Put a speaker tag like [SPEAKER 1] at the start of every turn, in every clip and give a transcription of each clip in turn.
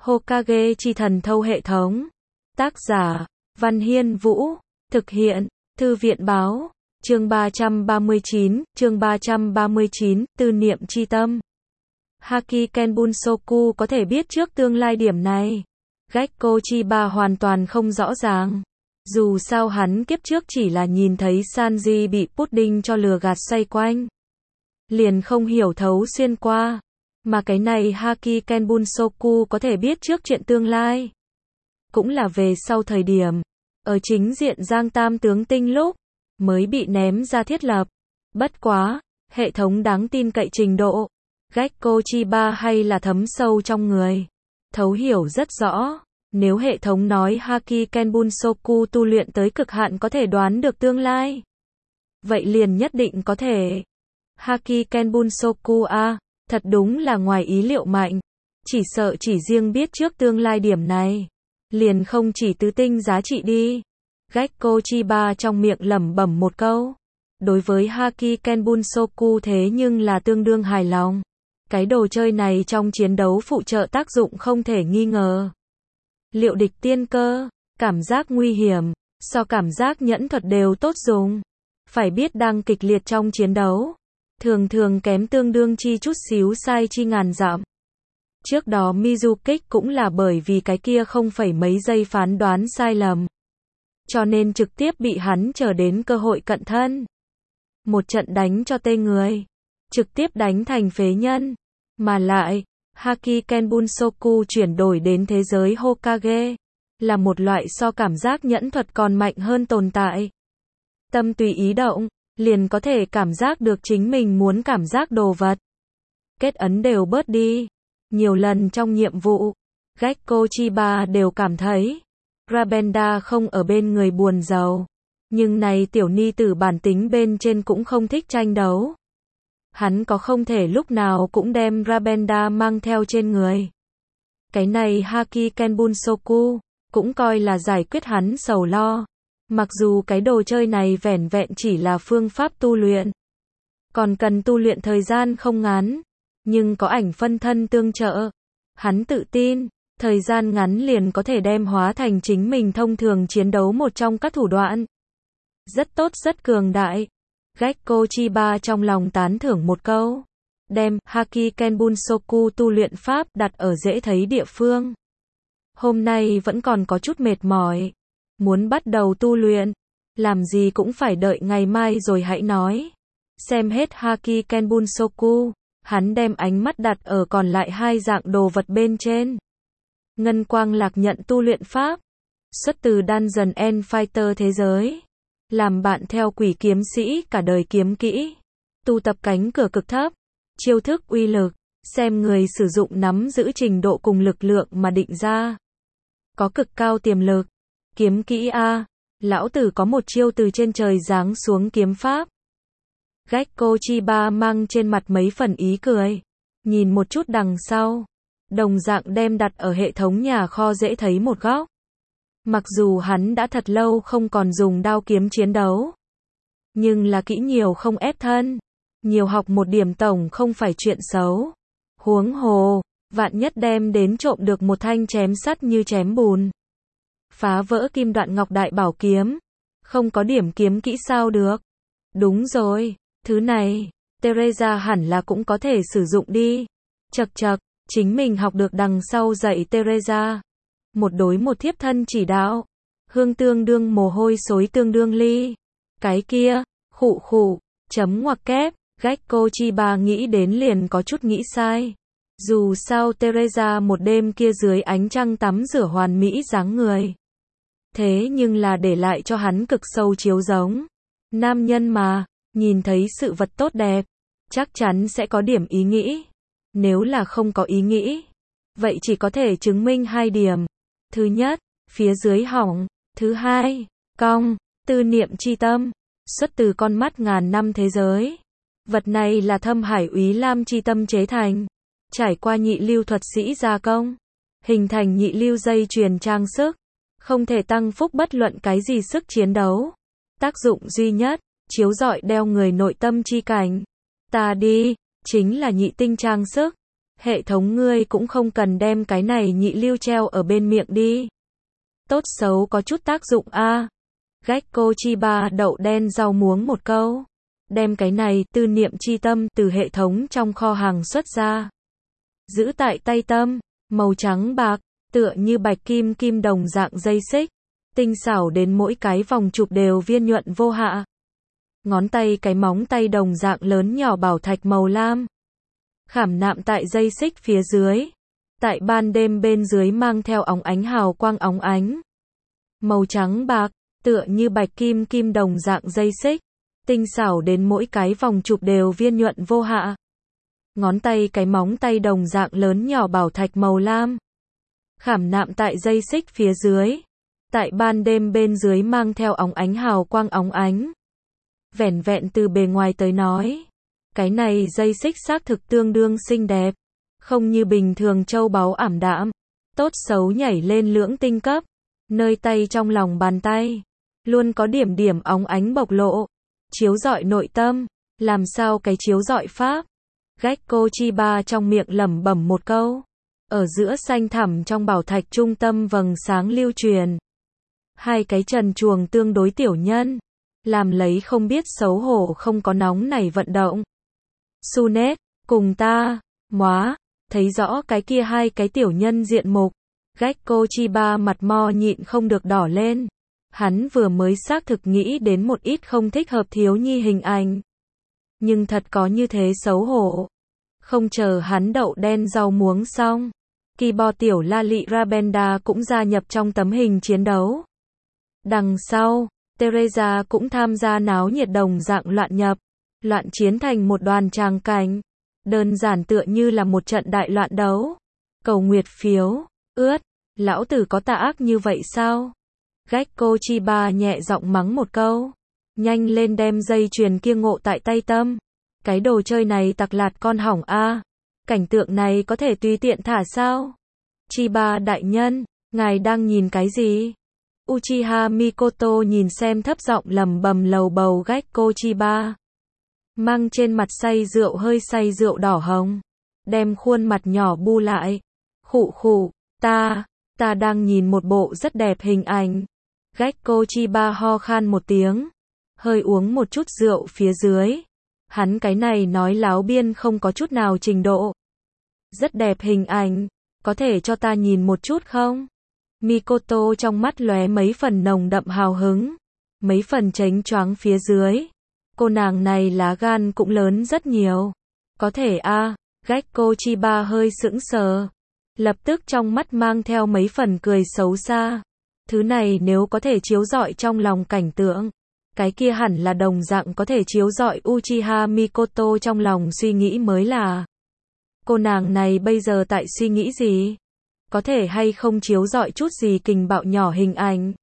[SPEAKER 1] Hokage chi thần thâu hệ thống. Tác giả, Văn Hiên Vũ. Thực hiện, Thư viện Báo. Chương 339, tư niệm chi tâm. Haki Kenbunsoku có thể biết trước tương lai điểm này. Gekko Chiba hoàn toàn không rõ ràng. Dù sao hắn kiếp trước chỉ là nhìn thấy Sanji bị pudding cho lừa gạt xoay quanh. Liền không hiểu thấu xuyên qua. Mà cái này Haki Kenbunsoku có thể biết trước chuyện tương lai. Cũng là về sau thời điểm. Ở chính diện Giang Tam tướng tinh lúc. Mới bị ném ra thiết lập. Bất quá, hệ thống đáng tin cậy trình độ. Gekko Chiba hay là thấm sâu trong người. Thấu hiểu rất rõ. Nếu hệ thống nói Haki Kenbunsoku tu luyện tới cực hạn có thể đoán được tương lai. Vậy liền nhất định có thể. Haki Kenbunsoku thật đúng là ngoài ý liệu mạnh. Chỉ sợ chỉ riêng biết trước tương lai điểm này. Liền không chỉ tứ tinh giá trị đi. Gekko Chiba trong miệng lẩm bẩm một câu. Đối với Haki Kenbunsoku thế nhưng là tương đương hài lòng. Cái đồ chơi này trong chiến đấu phụ trợ tác dụng không thể nghi ngờ. Liệu địch tiên cơ, cảm giác nguy hiểm, so cảm giác nhẫn thuật đều tốt dùng. Phải biết đang kịch liệt trong chiến đấu. Thường kém tương đương chi chút xíu sai chi ngàn dặm. Trước đó Mizukik cũng là bởi vì cái kia không phải mấy giây phán đoán sai lầm. Cho nên trực tiếp bị hắn chờ đến cơ hội cận thân. Một trận đánh cho tê người. Trực tiếp đánh thành phế nhân. Mà lại, Haki Kenbunsoku chuyển đổi đến thế giới Hokage. Là một loại so cảm giác nhẫn thuật còn mạnh hơn tồn tại. Tâm tùy ý động, liền có thể cảm giác được chính mình muốn cảm giác đồ vật. Kết ấn đều bớt đi. Nhiều lần trong nhiệm vụ, Gekko Chiba đều cảm thấy Rabenda không ở bên người buồn giàu. Nhưng này tiểu ni tử bản tính bên trên cũng không thích tranh đấu. Hắn có không thể lúc nào cũng đem Rabenda mang theo trên người. Cái này Haki Kenbunsoku cũng coi là giải quyết hắn sầu lo. Mặc dù cái đồ chơi này vẻn vẹn chỉ là phương pháp tu luyện. Còn cần tu luyện thời gian không ngắn. Nhưng có ảnh phân thân tương trợ. Hắn tự tin, thời gian ngắn liền có thể đem hóa thành chính mình thông thường chiến đấu một trong các thủ đoạn. Rất tốt rất cường đại. Gekko Chiba trong lòng tán thưởng một câu. Đem Haki Kenbunsoku tu luyện pháp đặt ở dễ thấy địa phương. Hôm nay vẫn còn có chút mệt mỏi. Muốn bắt đầu tu luyện. Làm gì cũng phải đợi ngày mai rồi hãy nói. Xem hết Haki Kenbunsoku. Hắn đem ánh mắt đặt ở còn lại hai dạng đồ vật bên trên. Ngân quang lạc nhận tu luyện pháp. Xuất từ Dungeon and Fighter thế giới. Làm bạn theo quỷ kiếm sĩ cả đời kiếm kỹ. Tu tập cánh cửa cực thấp. Chiêu thức uy lực. Xem người sử dụng nắm giữ trình độ cùng lực lượng mà định ra. Có cực cao tiềm lực. Kiếm kỹ lão tử có một chiêu từ trên trời giáng xuống kiếm pháp. Gekko Chiba mang trên mặt mấy phần ý cười. Nhìn một chút đằng sau. Đồng dạng đem đặt ở hệ thống nhà kho dễ thấy một góc. Mặc dù hắn đã thật lâu không còn dùng đao kiếm chiến đấu. Nhưng là kỹ nhiều không ép thân. Nhiều học một điểm tổng không phải chuyện xấu. Huống hồ, vạn nhất đem đến trộm được một thanh chém sắt như chém bùn. Phá vỡ kim đoạn ngọc đại bảo kiếm. Không có điểm kiếm kỹ sao được. Đúng rồi, thứ này, Teresa hẳn là cũng có thể sử dụng đi. Chậc, chính mình học được đằng sau dạy Teresa. Một đối một thiếp thân chỉ đạo. Hương tương đương mồ hôi xối tương đương ly. Cái kia, khụ, chấm ngoặc kép, Gekko Chiba nghĩ đến liền có chút nghĩ sai. Dù sao Teresa một đêm kia dưới ánh trăng tắm rửa hoàn mỹ dáng người. Thế nhưng là để lại cho hắn cực sâu chiếu giống. Nam nhân mà, nhìn thấy sự vật tốt đẹp, chắc chắn sẽ có điểm ý nghĩ. Nếu là không có ý nghĩ, vậy chỉ có thể chứng minh hai điểm. Thứ nhất, phía dưới hỏng. Thứ hai, cong, tư niệm chi tâm. Xuất từ con mắt ngàn năm thế giới. Vật này là Thâm Hải Úy Lam chi tâm chế thành. Trải qua nhị lưu thuật sĩ gia công. Hình thành nhị lưu dây chuyền trang sức. Không thể tăng phúc bất luận cái gì sức chiến đấu. Tác dụng duy nhất, chiếu rọi đeo người nội tâm chi cảnh. Ta đi, chính là nhị tinh trang sức. Hệ thống ngươi cũng không cần đem cái này nhị lưu treo ở bên miệng đi. Tốt xấu có chút tác dụng a. Gecko Chiba đậu đen rau muống một câu. Đem cái này tư niệm chi tâm từ hệ thống trong kho hàng xuất ra. Giữ tại tay tâm, màu trắng bạc, tựa như bạch kim kim đồng dạng dây xích. Tinh xảo đến mỗi cái vòng chụp đều viên nhuận vô hạ. Ngón tay cái móng tay đồng dạng lớn nhỏ bảo thạch màu lam. Khảm nạm tại dây xích phía dưới. Tại ban đêm bên dưới mang theo óng ánh hào quang óng ánh. Màu trắng bạc, tựa như bạch kim kim đồng dạng dây xích. Tinh xảo đến mỗi cái vòng chụp đều viên nhuận vô hạ. Ngón tay cái móng tay đồng dạng lớn nhỏ bảo thạch màu lam. Khảm nạm tại dây xích phía dưới. Tại ban đêm bên dưới mang theo óng ánh hào quang óng ánh. Vẻn vẹn từ bề ngoài tới nói. Cái này dây xích xác thực tương đương xinh đẹp. Không như bình thường châu báu ảm đạm. Tốt xấu nhảy lên lưỡng tinh cấp. Nơi tay trong lòng bàn tay. Luôn có điểm điểm óng ánh bộc lộ. Chiếu rọi nội tâm. Làm sao cái chiếu rọi pháp? Gecko Chiba trong miệng lẩm bẩm một câu. Ở giữa xanh thẳm trong bảo thạch trung tâm vầng sáng lưu truyền. Hai cái trần truồng tương đối tiểu nhân. Làm lấy không biết xấu hổ không có nóng này vận động. Sunet, cùng ta, móa, thấy rõ cái kia hai cái tiểu nhân diện mục. Gecko Chiba mặt mo nhịn không được đỏ lên. Hắn vừa mới xác thực nghĩ đến một ít không thích hợp thiếu nhi hình ảnh. Nhưng thật có như thế xấu hổ. Không chờ hắn đậu đen rau muống xong. Kibo tiểu Lali Rabenda cũng gia nhập trong tấm hình chiến đấu. Đằng sau, Teresa cũng tham gia náo nhiệt đồng dạng loạn nhập. Loạn chiến thành một đoàn tràng cảnh. Đơn giản tựa như là một trận đại loạn đấu. Cầu nguyệt phiếu, ướt, lão tử có tà ác như vậy sao? Gecko Chiba nhẹ giọng mắng một câu. Nhanh lên đem dây chuyền kia ngộ tại tay tâm. Cái đồ chơi này tặc lạt con hỏng a. Cảnh tượng này có thể tùy tiện thả sao? Chiba đại nhân, ngài đang nhìn cái gì? Uchiha Mikoto nhìn xem thấp giọng lẩm bẩm lầu bầu Gecko Chiba. Mang trên mặt say rượu hơi say rượu đỏ hồng. Đem khuôn mặt nhỏ bu lại. Khụ khụ, ta đang nhìn một bộ rất đẹp hình ảnh. Gecko Chiba ho khan một tiếng. Hơi uống một chút rượu phía dưới. Hắn cái này nói láo biên không có chút nào trình độ. Rất đẹp hình ảnh. Có thể cho ta nhìn một chút không? Mikoto trong mắt lóe mấy phần nồng đậm hào hứng. Mấy phần chánh choáng phía dưới. Cô nàng này lá gan cũng lớn rất nhiều. Có thể a. Gecko Chiba hơi sững sờ. Lập tức trong mắt mang theo mấy phần cười xấu xa. Thứ này nếu có thể chiếu rọi trong lòng cảnh tượng. Cái kia hẳn là đồng dạng có thể chiếu rọi Uchiha Mikoto trong lòng suy nghĩ mới là. Cô nàng này bây giờ tại suy nghĩ gì? Có thể hay không chiếu rọi chút gì kình bạo nhỏ hình ảnh?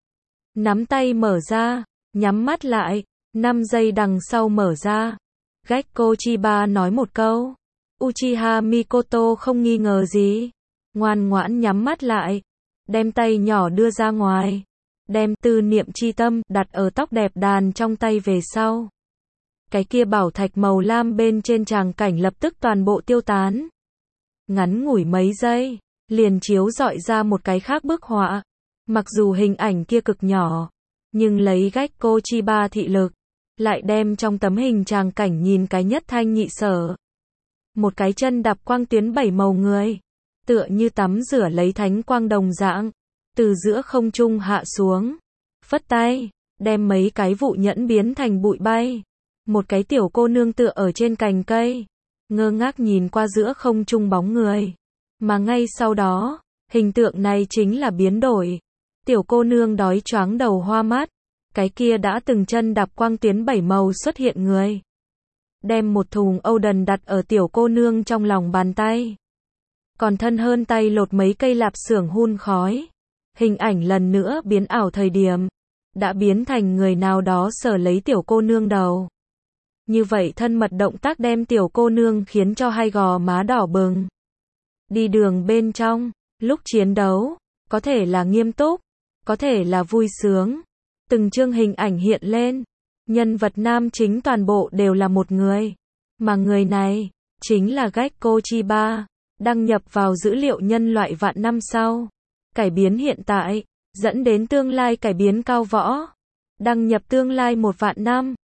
[SPEAKER 1] Nắm tay mở ra, nhắm mắt lại, 5 giây đằng sau mở ra. Gecko Chiba nói một câu. Uchiha Mikoto không nghi ngờ gì. Ngoan ngoãn nhắm mắt lại. Đem tay nhỏ đưa ra ngoài. Đem tư niệm chi tâm đặt ở tóc đẹp đàn trong tay về sau. Cái kia bảo thạch màu lam bên trên tràng cảnh lập tức toàn bộ tiêu tán. Ngắn ngủi mấy giây, liền chiếu rọi ra một cái khác bức họa. Mặc dù hình ảnh kia cực nhỏ, nhưng lấy Gecko Chiba thị lực, lại đem trong tấm hình tràng cảnh nhìn cái nhất thanh nhị sở. Một cái chân đạp quang tuyến 7 màu người, tựa như tắm rửa lấy thánh quang đồng dạng, từ giữa không trung hạ xuống, phất tay, đem mấy cái vụ nhẫn biến thành bụi bay. Một cái tiểu cô nương tựa ở trên cành cây, ngơ ngác nhìn qua giữa không trung bóng người. Mà ngay sau đó, hình tượng này chính là biến đổi. Tiểu cô nương đói choáng đầu hoa mắt, cái kia đã từng chân đạp quang tuyến 7 màu xuất hiện người. Đem một thùng Oden đặt ở tiểu cô nương trong lòng bàn tay. Còn thân hơn tay lột mấy cây lạp xưởng hun khói. Hình ảnh lần nữa biến ảo thời điểm. Đã biến thành người nào đó sờ lấy tiểu cô nương đầu. Như vậy thân mật động tác đem tiểu cô nương khiến cho hai gò má đỏ bừng. Đi đường bên trong, lúc chiến đấu, có thể là nghiêm túc, có thể là vui sướng. Từng chương hình ảnh hiện lên. Nhân vật nam chính toàn bộ đều là một người. Mà người này, chính là Gecko Chiba. đăng nhập vào dữ liệu nhân loại vạn năm sau. Cải biến hiện tại, dẫn đến tương lai cải biến cao võ. Đăng nhập tương lai 1 vạn năm.